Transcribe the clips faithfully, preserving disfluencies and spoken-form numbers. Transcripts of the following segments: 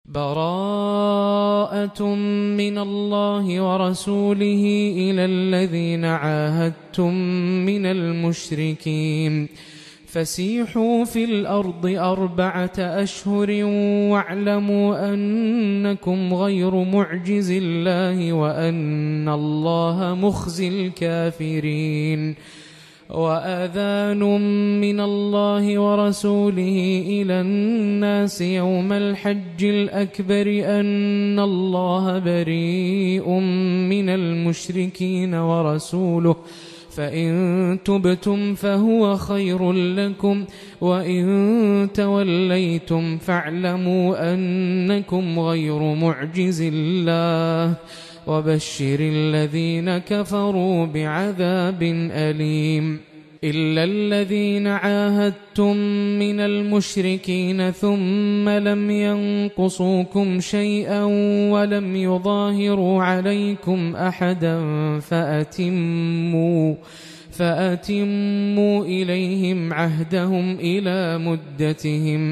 براءة من الله ورسوله إلى الذين عاهدتم من المشركين فسيحوا في الأرض أربعة أشهر واعلموا أنكم غير معجز الله وأن الله مخزي الكافرين. وآذان من الله ورسوله إلى الناس يوم الحج الأكبر أن الله بريء من المشركين ورسوله فإن تبتم فهو خير لكم وإن توليتم فاعلموا أنكم غير معجز الله وبشر الذين كفروا بعذاب أليم. إلا الذين عاهدتم من المشركين ثم لم ينقصوكم شيئا ولم يظاهروا عليكم أحدا فأتموا فأتموا إليهم عهدهم إلى مدتهم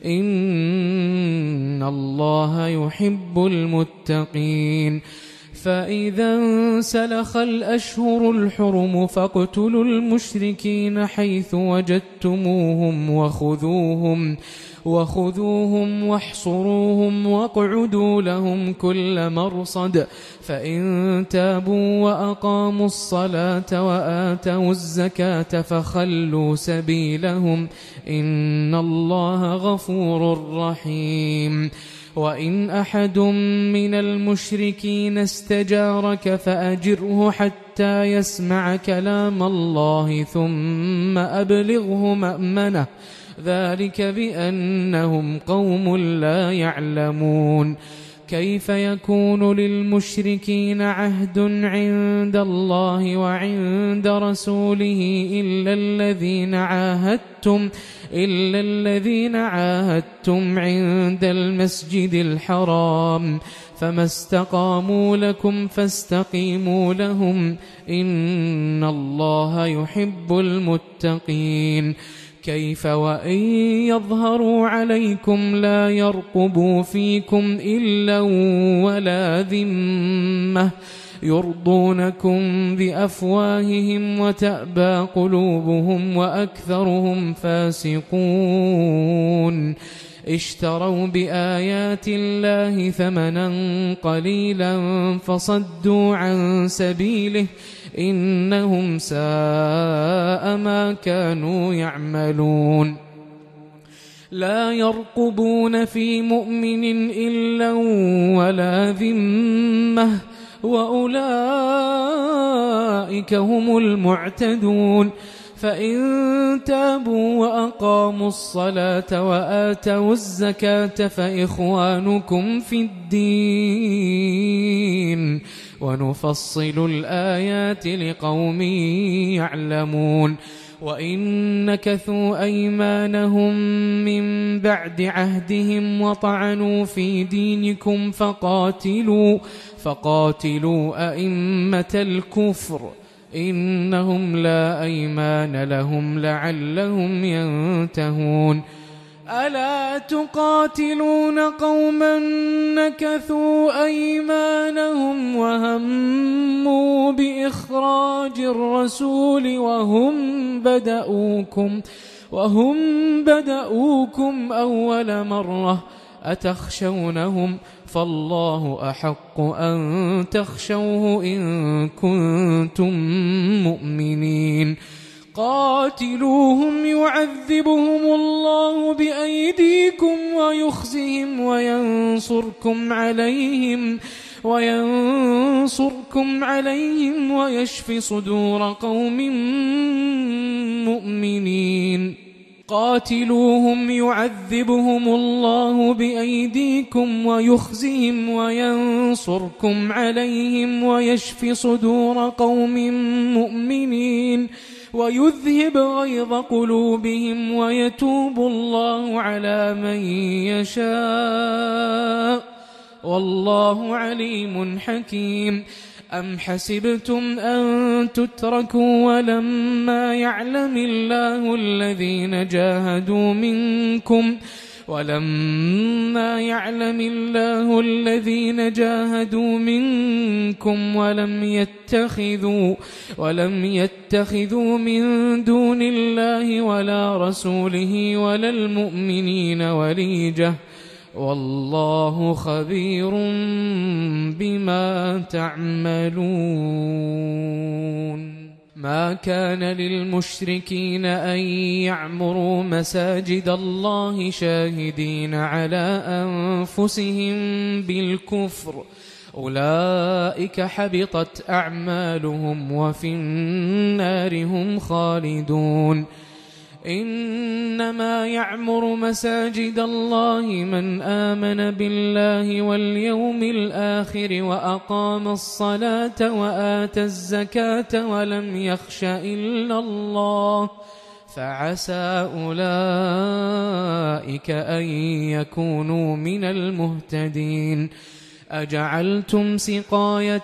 إن الله يحب المتقين. فإذا انسلخ الأشهر الحرم فاقتلوا المشركين حيث وجدتموهم وخذوهم وخذوهم واحصروهم واقعدوا لهم كل مرصد فإن تابوا وأقاموا الصلاة وآتوا الزكاة فخلوا سبيلهم إن الله غفور رحيم. وإن أحد من المشركين استجارك فأجره حتى يسمع كلام الله ثم أبلغه مأمنه ذلك بأنهم قوم لا يعلمون. كيف يكون للمشركين عهد عند الله وعند رسوله إلا الذين عاهدتم إلا الذين عاهدتم عند المسجد الحرام فما استقاموا لكم فاستقيموا لهم إن الله يحب المتقين. كيف وإن يظهروا عليكم لا يرقبوا فيكم إلا ولا ذمة يرضونكم بأفواههم وتأبى قلوبهم وأكثرهم فاسقون. اشتروا بآيات الله ثمنا قليلا فصدوا عن سبيله إنهم ساء ما كانوا يعملون. لا يرقبون في مؤمن إلا ولا ذمة وأولئك هم المعتدون. فإن تابوا وأقاموا الصلاة وآتوا الزكاة فإخوانكم في الدين ونفصل الآيات لقوم يعلمون. وإن نكثوا أيمانهم من بعد عهدهم وطعنوا في دينكم فقاتلوا فقاتلوا أئمة الكفر إنهم لا أيمان لهم لعلهم ينتهون. ألا تقاتلون قوما نكثوا أيمانهم وهموا بإخراج الرسول وهم بدأوكم وهم بدأوكم أول مرة أتخشونهم فالله أحق أن تخشوه إن كنتم مؤمنين. قاتلوهم يعذبهم الله بأيديكم ويخزهم وينصركم عليهم وينصركم عليهم ويشف صدور قوم مؤمنين. قاتلوهم يعذبهم الله بأيديكم ويخزهم وينصركم عليهم ويشف صدور قوم مؤمنين ويذهب غيظ قلوبهم ويتوب الله على من يشاء والله عليم حكيم. أم حسبتم أن تتركوا ولما يعلم الله الذين جاهدوا منكم ولما يعلم الله الذين جاهدوا منكم ولم يتخذوا ولم يتخذوا من دون الله ولا رسوله ولا المؤمنين وليجة والله خبير بما تعملون. ما كان للمشركين أن يعمروا مساجد الله شاهدين على أنفسهم بالكفر أولئك حبطت أعمالهم وفي النار هم خالدون. إنما يعمر مساجد الله من آمن بالله واليوم الآخر وأقام الصلاة وآتى الزكاة ولم يخش إلا الله فعسى أولئك أن يكونوا من المهتدين. أجعلتم سقاية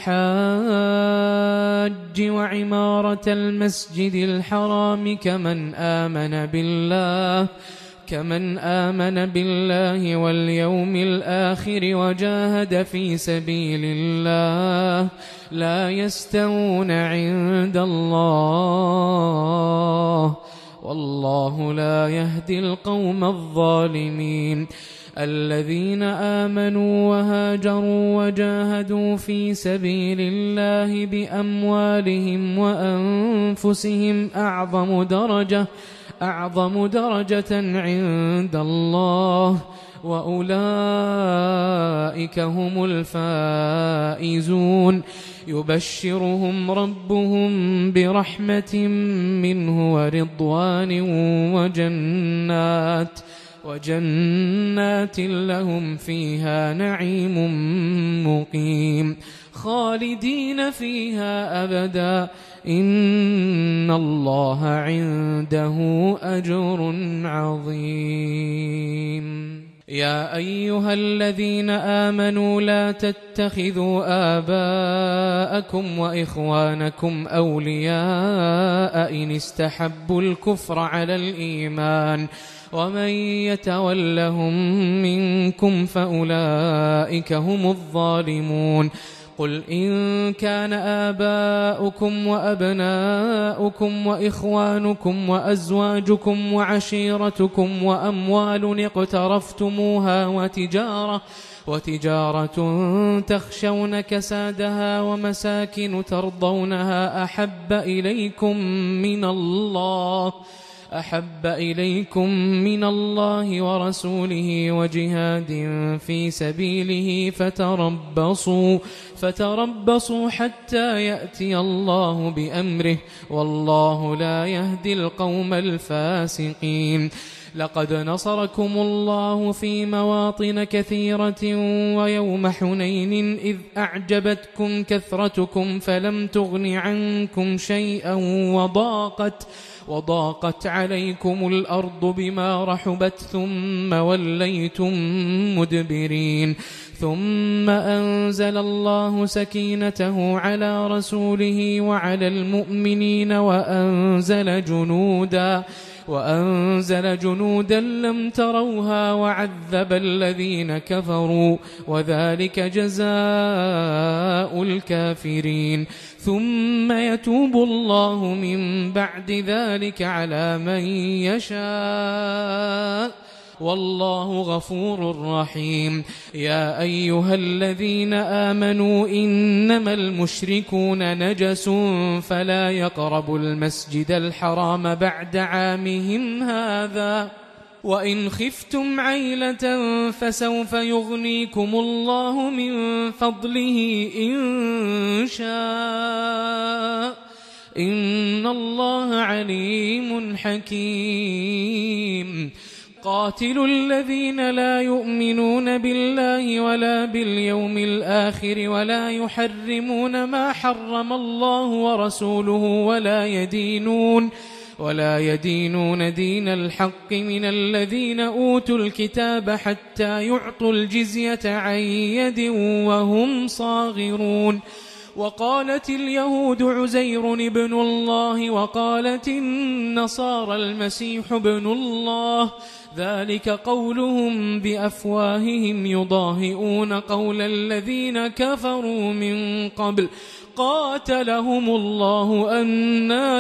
الحاج وعمارة المسجد الحرام كمن آمن بالله كمن آمن بالله واليوم الآخر وجاهد في سبيل الله لا يستوون عند الله والله لا يهدي القوم الظالمين. الذين آمنوا وهاجروا وجاهدوا في سبيل الله بأموالهم وأنفسهم أعظم درجة أعظم درجة عند الله وأولئك هم الفائزون. يبشرهم ربهم برحمة منه ورضوان وجنات وجنات لهم فيها نعيم مقيم خالدين فيها أبدا إن الله عنده أجر عظيم. يا أيها الذين آمنوا لا تتخذوا آباءكم وإخوانكم أولياء إن استحبوا الكفر على الإيمان ومن يتولهم منكم فأولئك هم الظالمون. قل إن كان آباؤكم وأبناؤكم وإخوانكم وأزواجكم وعشيرتكم وأموال اقترفتموها وتجارة وتجارة تخشون كسادها ومساكن ترضونها أحب إليكم من الله أحب إليكم من الله ورسوله وجهاد في سبيله فتربصوا فتربصوا حتى يأتي الله بأمره والله لا يهدي القوم الفاسقين. لقد نصركم الله في مواطن كثيرة ويوم حنين إذ أعجبتكم كثرتكم فلم تغن عنكم شيئا وضاقت وضاقت عليكم الأرض بما رحبت ثم وليتم مدبرين. ثم أنزل الله سكينته على رسوله وعلى المؤمنين وأنزل جنودا وأنزل جنودا لم تروها وعذب الذين كفروا وذلك جزاء الكافرين. ثم يتوب الله من بعد ذلك على من يشاء والله غفور رحيم. يا أيها الذين آمنوا إنما المشركون نجس فلا يقربوا المسجد الحرام بعد عامهم هذا وإن خفتم عيلة فسوف يغنيكم الله من فضله إن شاء إن الله عليم حكيم. قاتلوا الذين لا يؤمنون بالله ولا باليوم الآخر ولا يحرمون ما حرم الله ورسوله ولا يدينون ولا يدينون دين الحق من الذين أوتوا الكتاب حتى يعطوا الجزية عن يد وهم صاغرون. وقالت اليهود عزير ابن الله وقالت النصارى المسيح ابن الله ذلك قولهم بأفواههم يضاهئون قول الذين كفروا من قبل قاتلهم الله أنى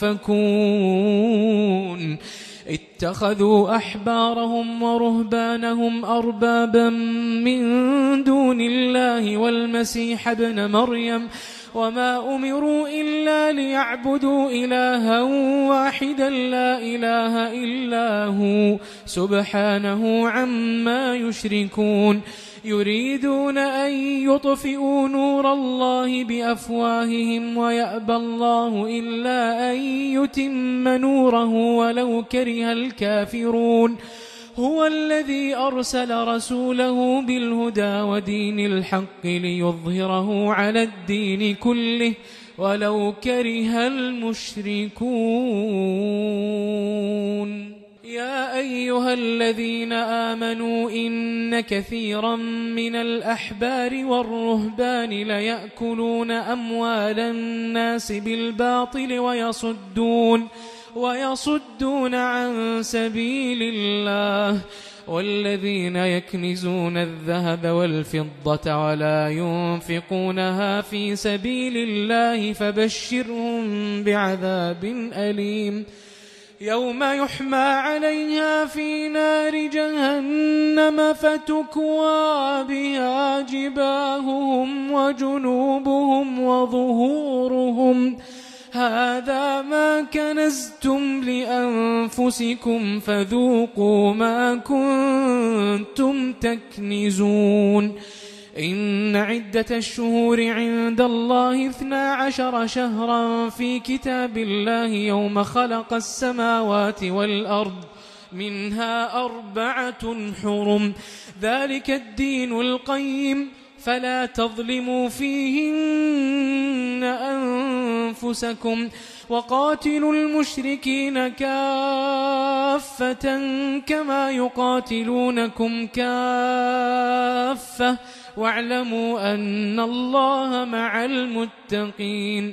يؤفكون اتخذوا أحبارهم ورهبانهم أربابا من دون الله والمسيح ابن مريم وما أمروا إلا ليعبدوا إلها واحدا لا إله إلا هو سبحانه عما يشركون يريدون أن يطفئوا نور الله بأفواههم ويأبى الله إلا أن يتم نوره ولو كره الكافرون هو الذي أرسل رسوله بالهدى ودين الحق ليظهره على الدين كله ولو كره المشركون يا أيها الذين آمنوا إن كثيرا من الأحبار والرهبان ليأكلون أموال الناس بالباطل ويصدون ويصدون عن سبيل الله والذين يكنزون الذهب والفضة ولا ينفقونها في سبيل الله فبشرهم بعذاب أليم يوم يحمى عليها في نار جهنم فتكوى بها جباههم وجنوبهم وظهورهم هذا ما كنزتم لأنفسكم فذوقوا ما كنتم تكنزون إن عدة الشهور عند الله اثنا عشر شهرا في كتاب الله يوم خلق السماوات والأرض منها أربعة حرم ذلك الدين القيم فلا تظلموا فيهن أنفسكم وقاتلوا المشركين كافة كما يقاتلونكم كافة واعلموا أن الله مع المتقين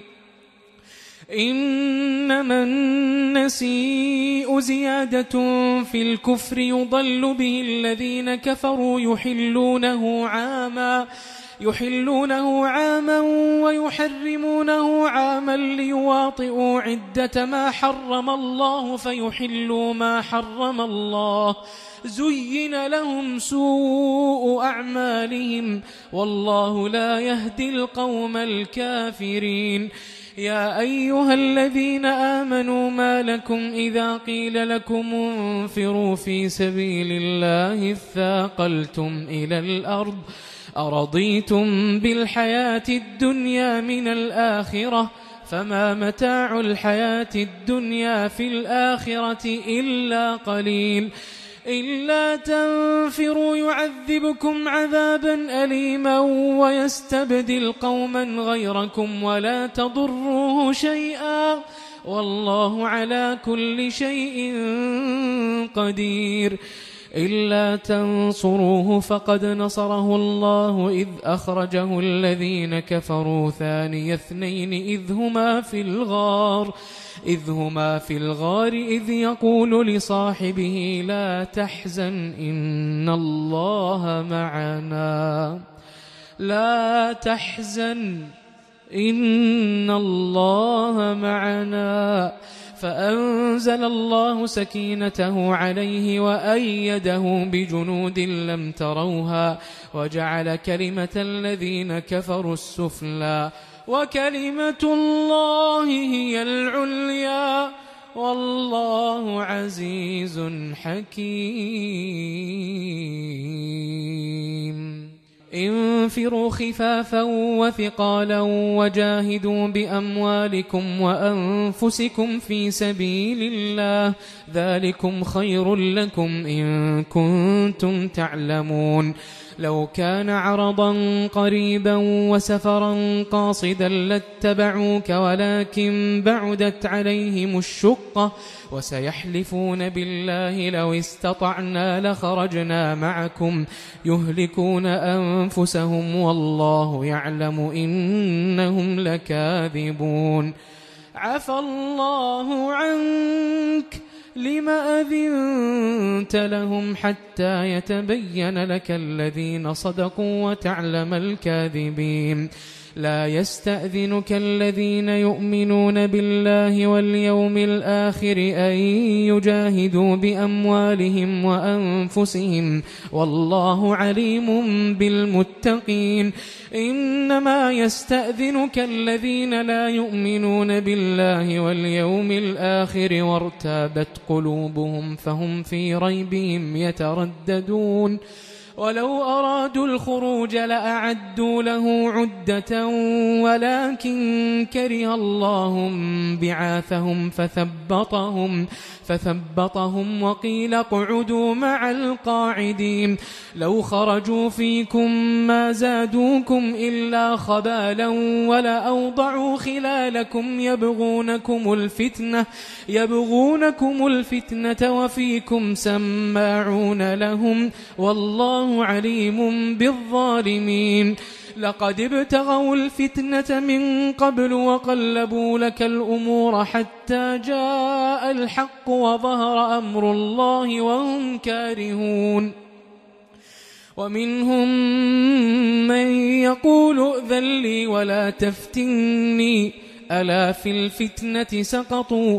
إنما النسيء زيادة في الكفر يضل به الذين كفروا يحلونه عاما يحلونه عاما ويحرمونه عاما ليواطئوا عدة ما حرم الله فيحلوا ما حرم الله زين لهم سوء أعمالهم والله لا يهدي القوم الكافرين يا أيها الذين آمنوا ما لكم إذا قيل لكم انفروا في سبيل الله اثاقلتم إلى الأرض أرضيتم بالحياة الدنيا من الآخرة فما متاع الحياة الدنيا في الآخرة إلا قليل إلا تنفروا يعذبكم عذابا أليما ويستبدل قوما غيركم ولا تضروه شيئا والله على كل شيء قدير إلا تنصروه فقد نصره الله إذ أخرجه الذين كفروا ثاني اثنين إذ هما في الغار إذ هما في الغار إذ يقول لصاحبه لا تحزن إن الله معنا لا تحزن إن الله معنا فأنزل الله سكينته عليه وأيده بجنود لم تروها وجعل كلمة الذين كفروا السفلى وكلمة الله هي العليا والله عزيز حكيم انفروا خفافا وثقالا وجاهدوا بأموالكم وأنفسكم في سبيل الله ذلكم خير لكم إن كنتم تعلمون لو كان عرضا قريبا وسفرا قاصدا لاتبعوك ولكن بعدت عليهم الشقة وسيحلفون بالله لو استطعنا لخرجنا معكم يهلكون أنفسهم والله يعلم إنهم لكاذبون. عفى الله عنك لم أذنت لهم حتى يتبين لك الذين صدقوا وتعلم الكاذبين. لا يستأذنك الذين يؤمنون بالله واليوم الآخر أن يجاهدوا بأموالهم وأنفسهم والله عليم بالمتقين. إنما يستأذنك الذين لا يؤمنون بالله واليوم الآخر وارتابت قلوبهم فهم في ريبهم يترددون. ولو أرادوا الخروج لأعدوا له عدة ولكن كره الله بعاثهم فثبطهم فثبطهم وقيل اقعدوا مع القاعدين. لو خرجوا فيكم ما زادوكم إلا خبالا ولأوضعوا خلالكم يبغونكم الفتنة يبغونكم الفتنة وفيكم سماعون لهم والله عليم بالظالمين. لقد ابتغوا الفتنة من قبل وقلبوا لك الأمور حتى جاء الحق وظهر أمر الله وهم كارهون. ومنهم من يقول ائذن لي ولا تفتني ألا في الفتنة سقطوا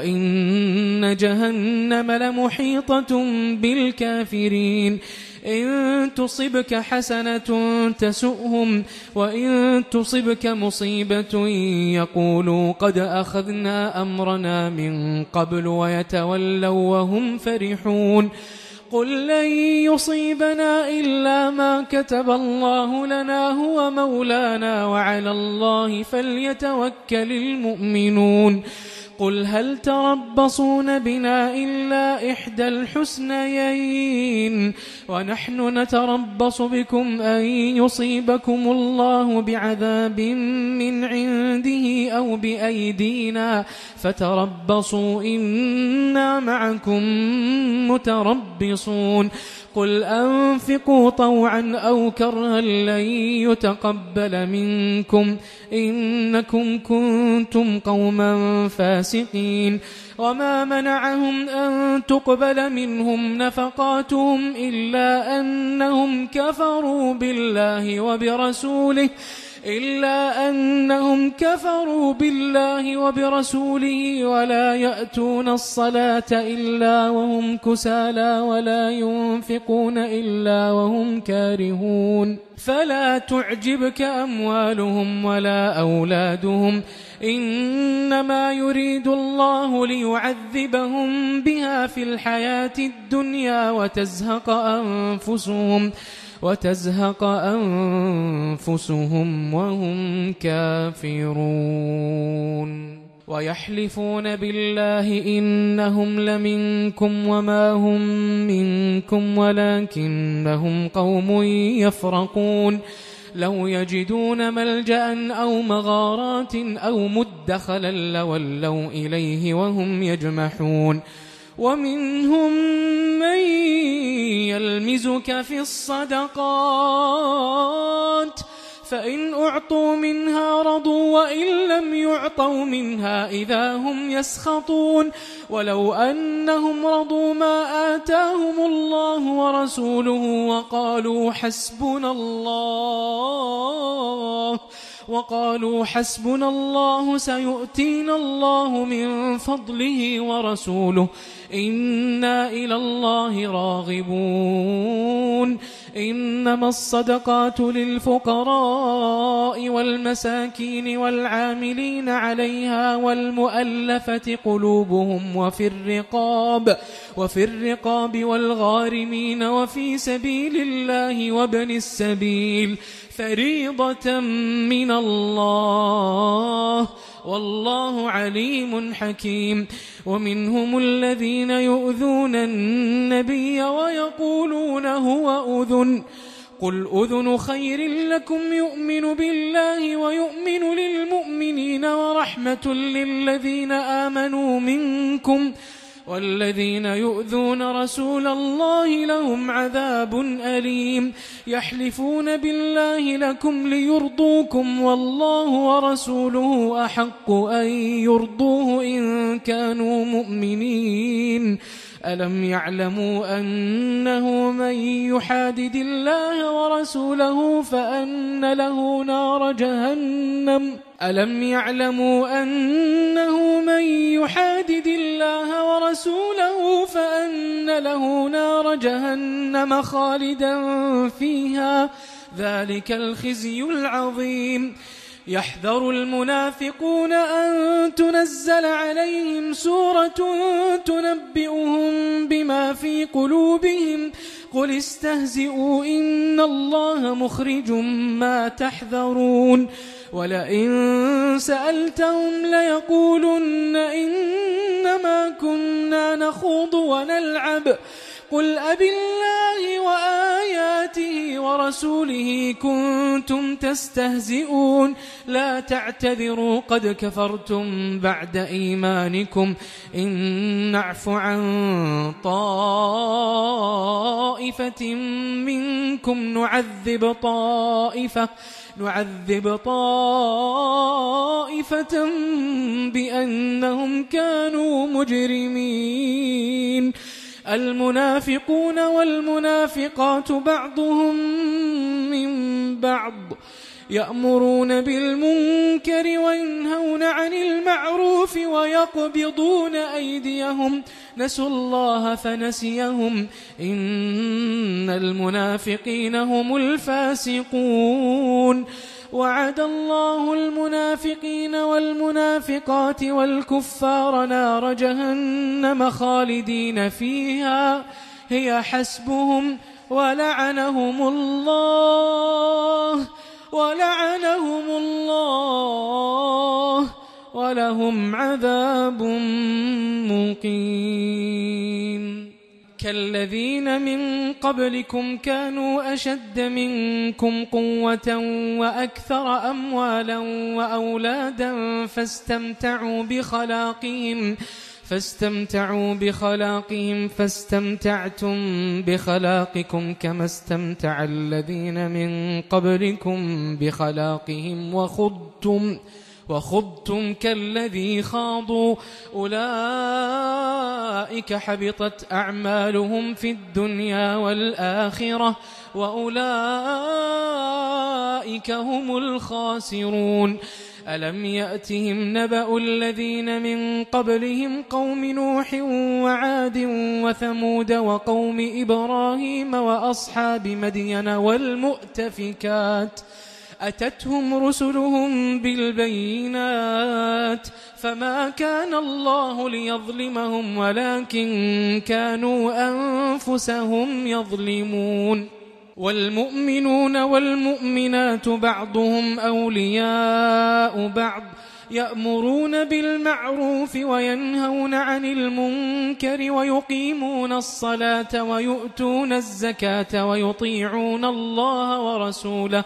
وإن جهنم لمحيطة بالكافرين. إن تصبك حسنة تسؤهم وإن تصبك مصيبة يقولوا قد أخذنا أمرنا من قبل ويتولوا وهم فرحون. قل لن يصيبنا إلا ما كتب الله لنا هو مولانا وعلى الله فليتوكل المؤمنون. قل هل تربصون بنا إلا إحدى الحسنيين ونحن نتربص بكم أن يصيبكم الله بعذاب من عنده أو بأيدينا فتربصوا إنا معكم متربصون. قل أنفقوا طوعا أو كرها لن يتقبل منكم إنكم كنتم قوما فاسقين. وما منعهم أن تقبل منهم نفقاتهم إلا أنهم كفروا بالله وبرسوله إلا أنهم كفروا بالله وبرسوله ولا يأتون الصلاة إلا وهم كسالى ولا ينفقون إلا وهم كارهون. فلا تعجبك أموالهم ولا أولادهم إنما يريد الله ليعذبهم بها في الحياة الدنيا وتزهق أنفسهم وتزهق أنفسهم وهم كافرون. ويحلفون بالله إنهم لمنكم وما هم منكم ولكنهم قوم يفرقون. لو يجدون ملجأ أو مغارات أو مدخلا لولوا إليه وهم يجمحون. ومنهم من يلمزك في الصدقات فإن أعطوا منها رضوا وإن لم يعطوا منها إذا هم يسخطون. ولو أنهم رضوا ما آتاهم الله ورسوله وقالوا حسبنا الله وقالوا حسبنا الله سيؤتينا الله من فضله ورسوله إنا إلى الله راغبون. إنما الصدقات للفقراء والمساكين والعاملين عليها والمؤلفة قلوبهم وفي الرقاب وفي الرقاب والغارمين وفي سبيل الله وابن السبيل فريضة من الله والله عليم حكيم. ومنهم الذين يؤذون النبي ويقولون هو أذن قل أذن خير لكم يؤمن بالله ويؤمن للمؤمنين ورحمة للذين آمنوا منكم والذين يؤذون رسول الله لهم عذاب أليم يحلفون بالله لكم ليرضوكم والله ورسوله أحق أن يرضوه إن كانوا مؤمنين ألم يعلموا أنه من يحادد الله ورسوله فأن له نار جهنم ألم يعلموا أنه من يحادد الله ورسوله فأن له نار جهنم خالدا فيها ذلك الخزي العظيم يحذر المنافقون أن تنزل عليهم سورة تنبئهم بما في قلوبهم قل استهزئوا إن الله مخرج ما تحذرون ولئن سألتهم ليقولن إنما كنا نخوض ونلعب قل أبالله وآياته ورسوله كنتم تستهزئون لا تعتذروا قد كفرتم بعد إيمانكم إن نعف عن طائفة منكم نعذب طائفة نعذب طائفة بأنهم كانوا مجرمين المنافقون والمنافقات بعضهم من بعض يأمرون بالمنكر وينهون عن المعروف ويقبضون أيديهم نسوا الله فنسيهم إن المنافقين هم الفاسقون وعد الله المنافقين والمنافقات والكفار نار جهنم خالدين فيها هي حسبهم ولعنهم الله ولعنهم الله ولهم عذاب مقيم كالذين من قبلكم كانوا أشد منكم قوة وأكثر أموالا وأولادا فاستمتعوا بخلاقهم فاستمتعوا بخلاقهم فاستمتعتم بخلاقكم كما استمتع الذين من قبلكم بخلاقهم وخضتم وخضتم كالذي خاضوا أولئك حبطت أعمالهم في الدنيا والآخرة وأولئك هم الخاسرون ألم يأتهم نبأ الذين من قبلهم قوم نوح وعاد وثمود وقوم إبراهيم وأصحاب مدين والمؤتفكات أتتهم رسلهم بالبينات فما كان الله ليظلمهم ولكن كانوا أنفسهم يظلمون والمؤمنون والمؤمنات بعضهم أولياء بعض يأمرون بالمعروف وينهون عن المنكر ويقيمون الصلاة ويؤتون الزكاة ويطيعون الله ورسوله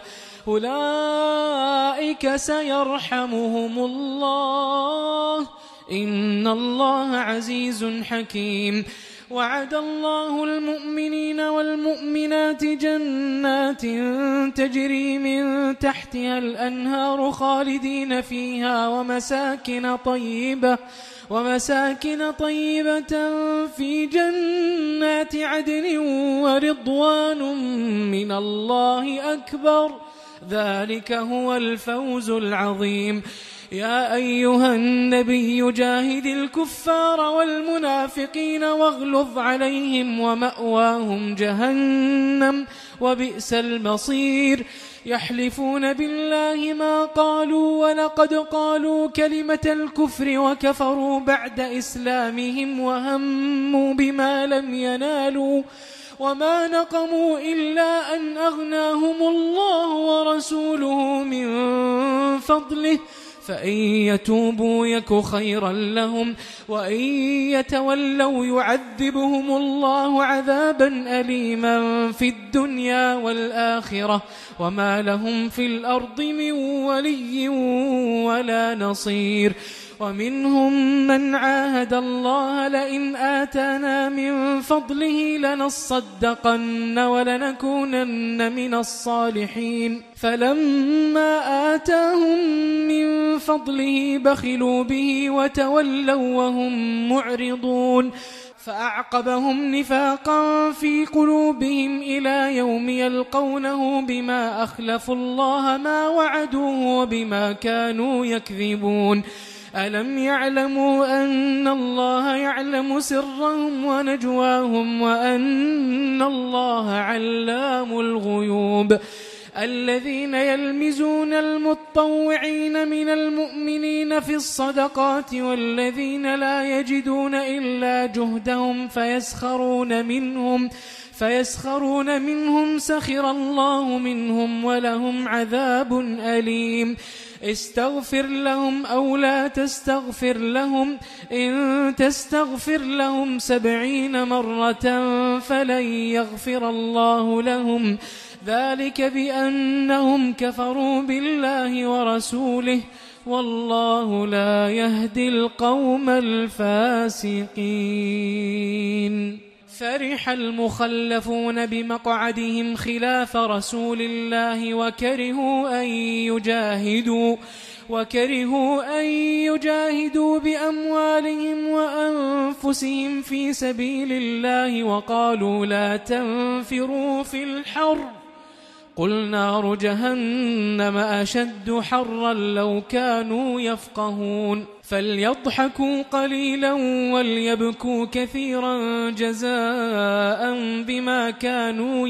أولئك سيرحمهم الله إن الله عزيز حكيم وعد الله المؤمنين والمؤمنات جنات تجري من تحتها الأنهار خالدين فيها ومساكن طيبة ومساكن طيبة في جنات عدن ورضوان من الله أكبر ذلك هو الفوز العظيم يا أيها النبي جاهد الكفار والمنافقين واغلظ عليهم ومأواهم جهنم وبئس المصير يحلفون بالله ما قالوا ولقد قالوا كلمة الكفر وكفروا بعد إسلامهم وهموا بما لم ينالوا وما نقموا إلا أن أغناهم الله ورسوله من فضله فإن يتوبوا يك خيرا لهم وإن يتولوا يعذبهم الله عذابا أليما في الدنيا والآخرة وما لهم في الأرض من ولي ولا نصير. ومنهم من عاهد الله لئن آتانا من فضله لنصدقن ولنكونن من الصالحين فلما آتاهم من فضله بخلوا به وتولوا وهم معرضون فأعقبهم نفاقا في قلوبهم إلى يوم يلقونه بما أخلفوا الله ما وعدوه وبما كانوا يكذبون. ألم يعلموا أن الله يعلم سرهم ونجواهم وأن الله علام الغيوب. الذين يلمزون المتطوعين من المؤمنين في الصدقات والذين لا يجدون إلا جهدهم فيسخرون منهم فيسخرون منهم سخر الله منهم ولهم عذاب أليم. استغفر لهم أو لا تستغفر لهم إن تستغفر لهم سبعين مرة فلن يغفر الله لهم ذلك بأنهم كفروا بالله ورسوله والله لا يهدي القوم الفاسقين. فرح المخلفون بمقعدهم خلاف رسول الله وكرهوا أن يجاهدوا وكرهوا أن يجاهدوا بأموالهم وأنفسهم في سبيل الله وقالوا لا تنفروا في الحر قل نار جهنم أشد حرا لو كانوا يفقهون. فليضحكوا قليلا وليبكوا كثيرا جزاء بما كانوا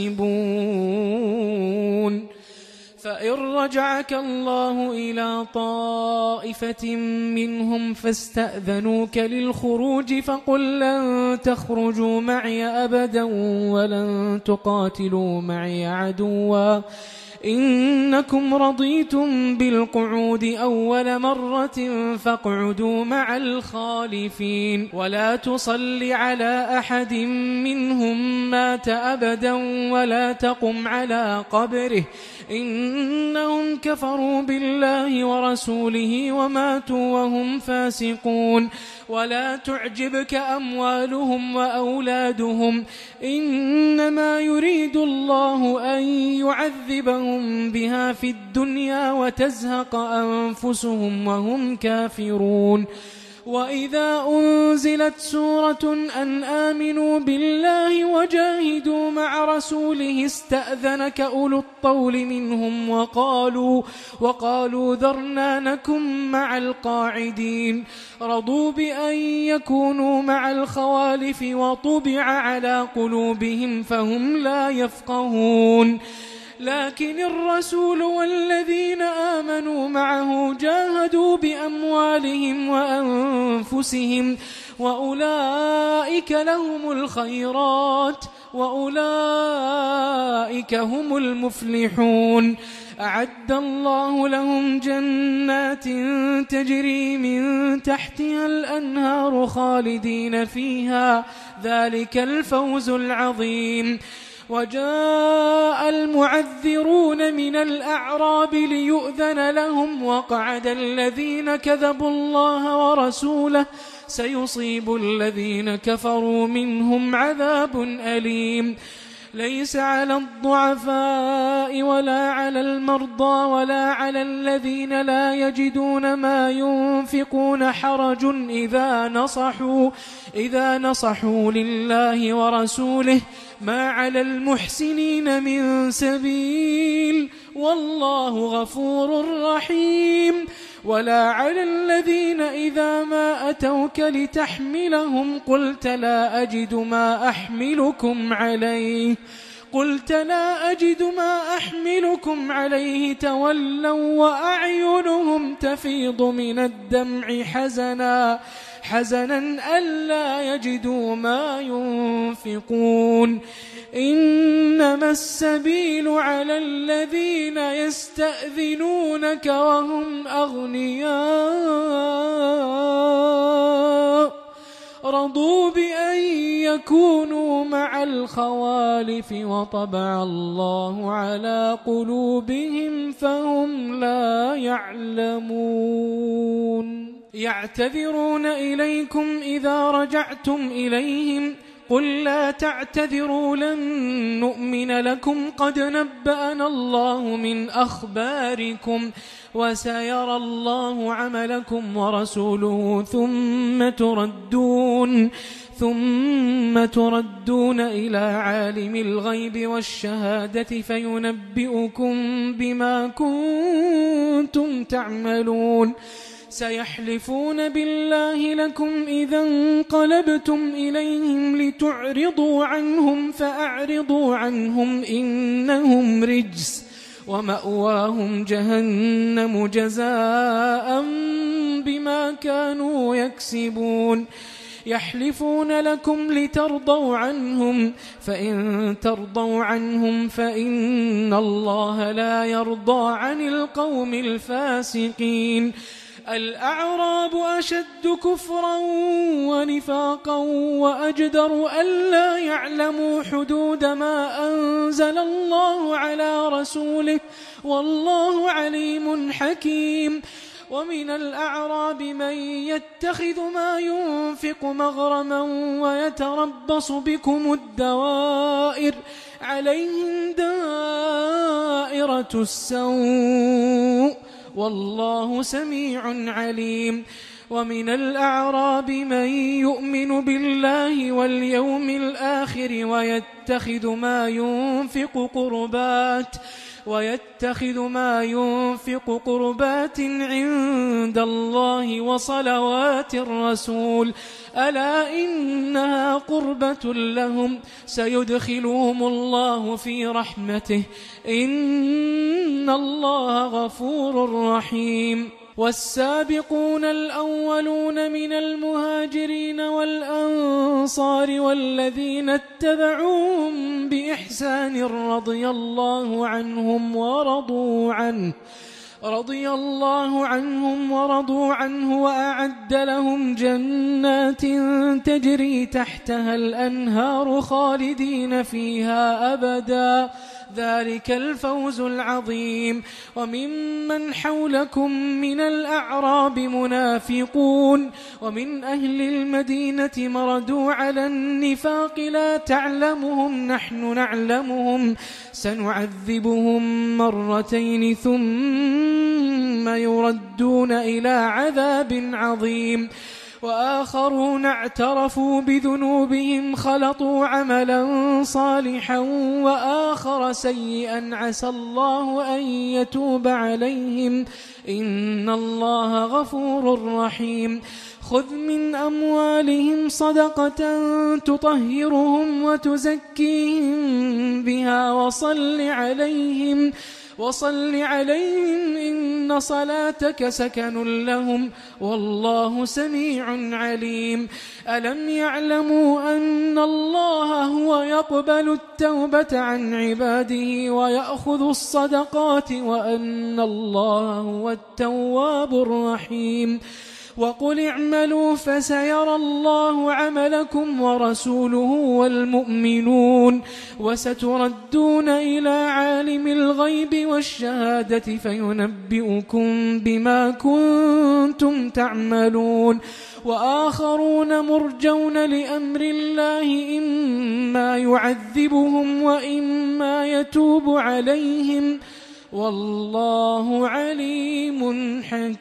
يكسبون. فإن رجعك الله إلى طائفة منهم فاستأذنوك للخروج فقل لن تخرجوا معي أبدا ولن تقاتلوا معي عدوا إنكم رضيتم بالقعود أول مرة فاقعدوا مع الخالفين ولا تصل على أحد منهم مات أبدا ولا تقم على قبره إنهم كفروا بالله ورسوله وماتوا وهم فاسقون. ولا تعجبك أموالهم وأولادهم إنما يريد الله أن يعذبهم بها في الدنيا وتزهق أنفسهم وهم كافرون. وإذا أنزلت سورة أن آمنوا بالله وجاهدوا مع رسوله استأذنك أولو الطول منهم وقالوا, وقالوا ذرنا نكن مع القاعدين رضوا بأن يكونوا مع الخوالف وطبع على قلوبهم فهم لا يفقهون. لكن الرسول والذين آمنوا معه جاهدوا بأموالهم وأنفسهم وأولئك لهم الخيرات وأولئك هم المفلحون. أعد الله لهم جنات تجري من تحتها الأنهار خالدين فيها ذلك الفوز العظيم. وجاء المعذرون من الأعراب ليؤذن لهم وقعد الذين كذبوا الله ورسوله سيصيب الذين كفروا منهم عذاب أليم. ليس على الضعفاء ولا على المرضى ولا على الذين لا يجدون ما ينفقون حرج إذا نصحوا, إذا نصحوا لله ورسوله ما على المحسنين من سبيل والله غفور رحيم. ولا على الذين إذا ما أتوك لتحملهم قلت لا أجد ما أحملكم عليه قلت لا أجد ما أحملكم عليه تولوا وأعينهم تفيض من الدمع حزنا حزنا ألا يجدوا ما ينفقون إنما السبيل على الذين يستأذنونك وهم أغنياء رضوا بأن يكونوا مع الخوالف وطبع الله على قلوبهم فهم لا يعلمون يعتذرون إليكم إذا رجعتم إليهم قل لا تعتذروا لن نؤمن لكم قد نبأنا الله من أخباركم وسيرى الله عملكم ورسوله ثم تردون ثم تردون إلى عالم الغيب والشهادة فينبئكم بما كنتم تعملون سيحلفون بالله لكم إذا انقلبتم إليهم لتعرضوا عنهم فأعرضوا عنهم إنهم رجس ومأواهم جهنم جزاء بما كانوا يكسبون يحلفون لكم لترضوا عنهم فإن ترضوا عنهم فإن الله لا يرضى عن القوم الفاسقين الأعراب أشد كفرا ونفاقا وأجدر ألا يعلموا حدود ما أنزل الله على رسوله والله عليم حكيم ومن الأعراب من يتخذ ما ينفق مغرما ويتربص بكم الدوائر عليهم دائرة السوء والله سميع عليم ومن الأعراب من يؤمن بالله واليوم الآخر ويتخذ ما ينفق قربات ويتخذ ما ينفق قربات عند الله وصلوات الرسول ألا إنها قربة لهم سيدخلهم الله في رحمته إن الله غفور رحيم والسابقون الأولون من المهاجرين والأنصار والذين اتبعوهم بإحسان رضي الله عنهم ورضوا عنه رضي الله عنهم ورضوا عنه وأعد لهم جنات تجري تحتها الأنهار خالدين فيها أبدا ذلك الفوز العظيم وممن حولكم من الأعراب منافقون ومن أهل المدينة مردوا على النفاق لا تعلمهم نحن نعلمهم سنعذبهم مرتين ثم يردون إلى عذاب عظيم وآخرون اعترفوا بذنوبهم خلطوا عملا صالحا وآخر سيئا عسى الله أن يتوب عليهم إن الله غفور رحيم خذ من أموالهم صدقة تطهرهم وتزكيهم بها وصل عليهم وصل عليهم إن صلاتك سكن لهم والله سميع عليم ألم يعلموا أن الله هو يقبل التوبة عن عباده ويأخذ الصدقات وأن الله هو التواب الرحيم وقل اعملوا فسيرى الله عملكم ورسوله والمؤمنون وستردون إلى عالم الغيب والشهادة فينبئكم بما كنتم تعملون وآخرون مرجون لأمر الله إما يعذبهم وإما يتوب عليهم والله عليم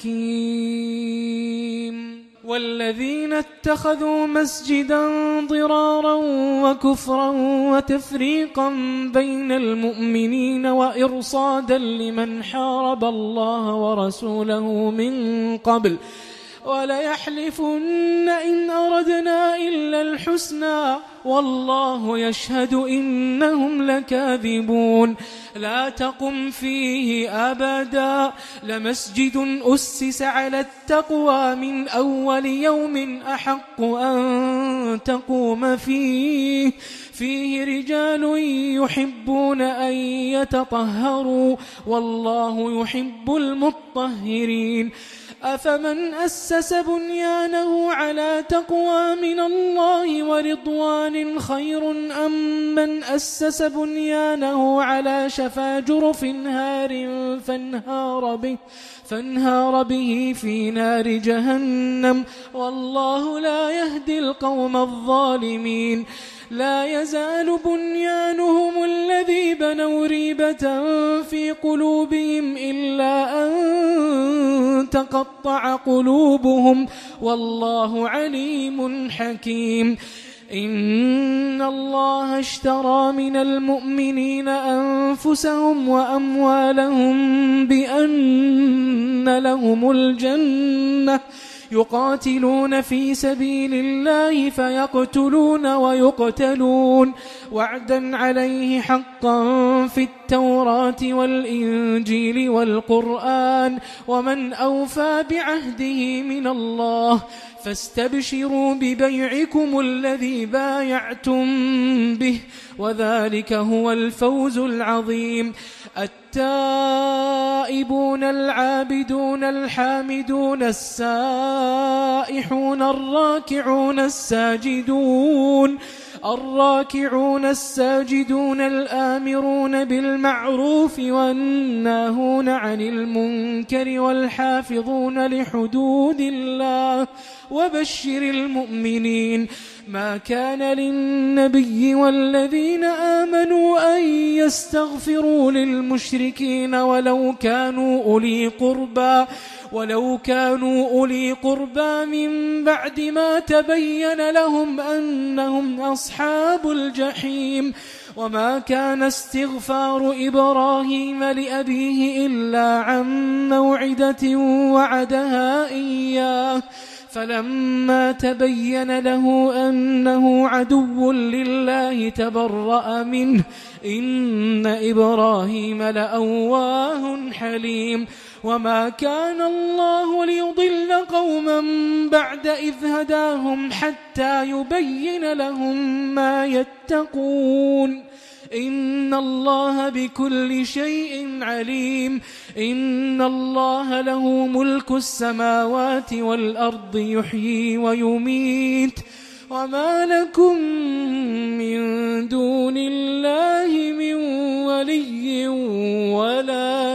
حكيم والذين اتخذوا مسجدا ضرارا وكفرا وتفريقا بين المؤمنين وإرصادا لمن حارب الله ورسوله من قبل وليحلفن إن أردنا إلا الحسنى والله يشهد إنهم لكاذبون لا تقم فيه أبدا لمسجد أسس على التقوى من أول يوم أحق أن تقوم فيه فيه رجال يحبون أن يتطهروا والله يحب المطهرين أفمن أسس بنيانه على تقوى من الله ورضوان خير أم من أسس بنيانه على شفا جرف هار فانهار به, فانهار به في نار جهنم والله لا يهدي القوم الظالمين لا يزال بنيانهم الذي بنوا ريبة في قلوبهم إلا أن تقطع قلوبهم والله عليم حكيم إن الله اشترى من المؤمنين أنفسهم وأموالهم بأن لهم الجنة يقاتلون في سبيل الله فيقتلون ويقتلون وعدا عليه حقا في التوراة والإنجيل والقرآن ومن أوفى بعهده من الله فاستبشروا ببيعكم الذي بايعتم به وذلك هو الفوز العظيم التائبون العابدون الحامدون السائحون الراكعون الساجدون الراكعون الساجدون الآمرون بالمعروف والناهون عن المنكر والحافظون لحدود الله وبشر المؤمنين ما كان للنبي والذين آمنوا أن يستغفروا للمشركين ولو كانوا أولي قربى ولو كانوا أولي قربى من بعد ما تبين لهم أنهم أصحاب الجحيم وما كان استغفار إبراهيم لأبيه إلا عن موعدة وعدها إياه فلما تبين له أنه عدو لله تبرأ منه إن إبراهيم لأواه حليم وما كان الله ليضل قوما بعد إذ هداهم حتى يبين لهم ما يتقون إن الله بكل شيء عليم إن الله له ملك السماوات والأرض يحيي ويميت وما لكم من دون الله من ولي ولا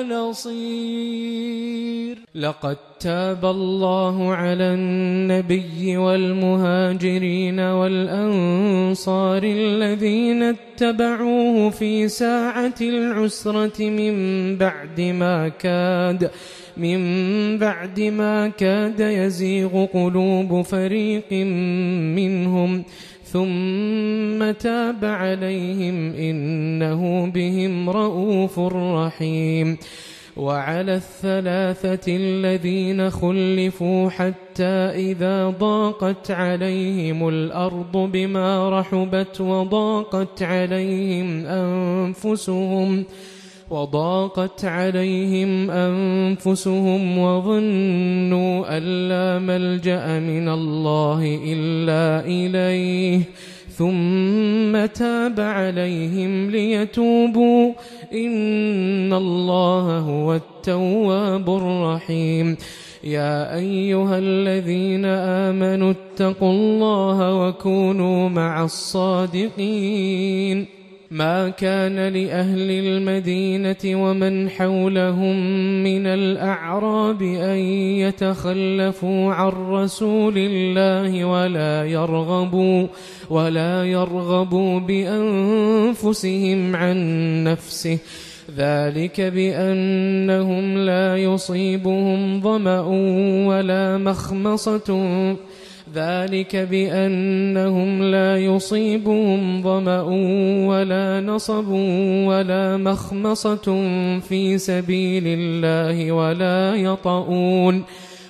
نصير لقد تاب الله على النبي والمهاجرين والأنصار الذين اتبعوه في ساعة العسرة من بعد ما كاد من بعد ما كاد يزيغ قلوب فريق منهم ثم تاب عليهم إنه بهم رءوف رحيم وعلى الثلاثة الذين خلفوا حتى إذا ضاقت عليهم الأرض بما رحبت وضاقت عليهم أنفسهم وضاقت عليهم أنفسهم وظنوا أن لا ملجأ من الله إلا إليه ثم تاب عليهم ليتوبوا إن الله هو التواب الرحيم يا أيها الذين آمنوا اتقوا الله وكونوا مع الصادقين ما كان لأهل المدينة ومن حولهم من الأعراب أن يتخلفوا عن رسول الله ولا يرغبوا ولا يرغبوا بأنفسهم عن نفسه ذلك بأنهم لا يصيبهم ظمأ ولا مخمصة ذلك بأنهم لا يصيبهم ظمأ ولا نصب ولا مخمصة في سبيل الله ولا يطؤون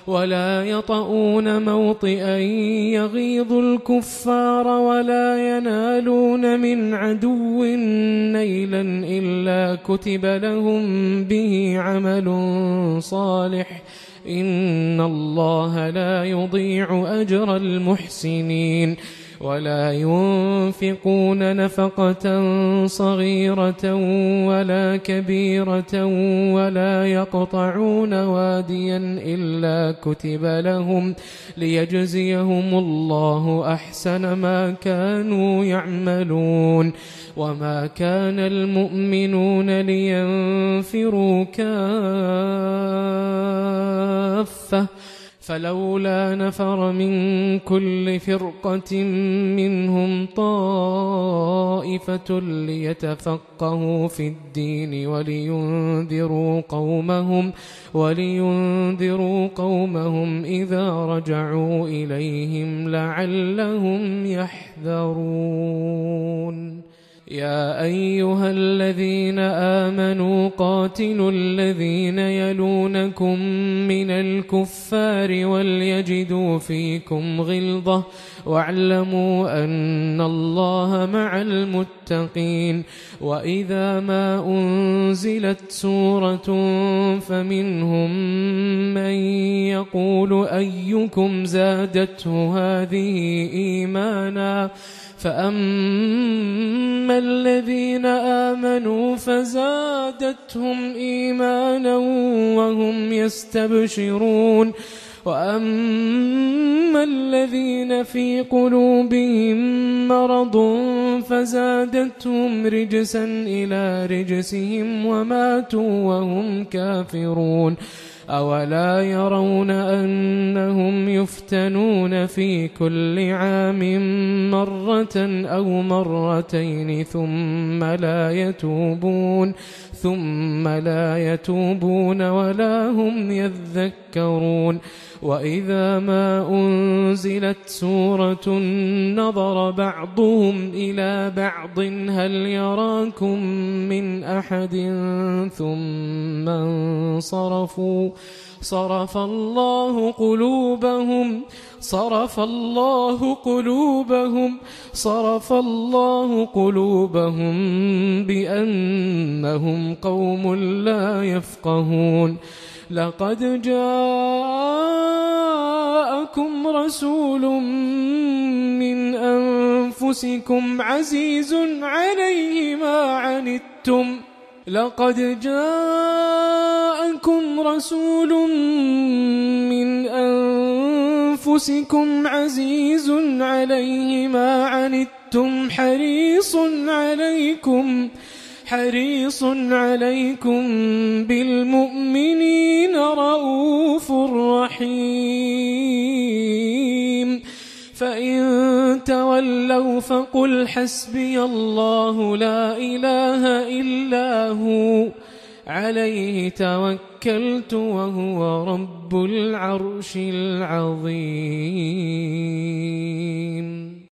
ولا يطؤون موطئا يغيظ الكفار ولا ينالون من عدو نيلا إلا كتب لهم به عمل صالح إن الله لا يضيع أجر المحسنين ولا ينفقون نفقة صغيرة ولا كبيرة ولا يقطعون واديا إلا كتب لهم ليجزيهم الله أحسن ما كانوا يعملون وما كان المؤمنون لينفروا كافة فلولا نفر من كل فرقة منهم طائفة ليتفقهوا في الدين ولينذروا قومهم ولينذروا قومهم إذا رجعوا إليهم لعلهم يحذرون يا أيها الذين آمنوا قاتلوا الذين يلونكم من الكفار وليجدوا فيكم غلظة واعلموا أن الله مع المتقين وإذا ما أنزلت سورة فمنهم من يقول أيكم زادته هذه إيمانا فأما الذين آمنوا فزادتهم إيمانا وهم يستبشرون وأما الذين في قلوبهم مرض فزادتهم رجسا إلى رجسهم وماتوا وهم كافرون أولا يرون أنهم يفتنون في كل عام مرة أو مرتين ثم لا يتوبون ثم لا يتوبون ولا هم يذكرون وإذا ما أنزلت سورة نظر بعضهم إلى بعض هل يراكم من أحد ثم انصرفوا صرف الله قلوبهم صرف الله قلوبهم صرف الله قلوبهم بأنهم قوم لا يفقهون لقد جاءكم رسول من أنفسكم عزيز عليه ما عنتم لقد جاءكم رسول من أنفسكم عزيز عليه ما عنتم حريص عليكم حريص عليكم بالمؤمنين رؤوف رحيم فإن تولوا فقل حسبي الله لا إله إلا هو عليه توكلت وهو رب العرش العظيم.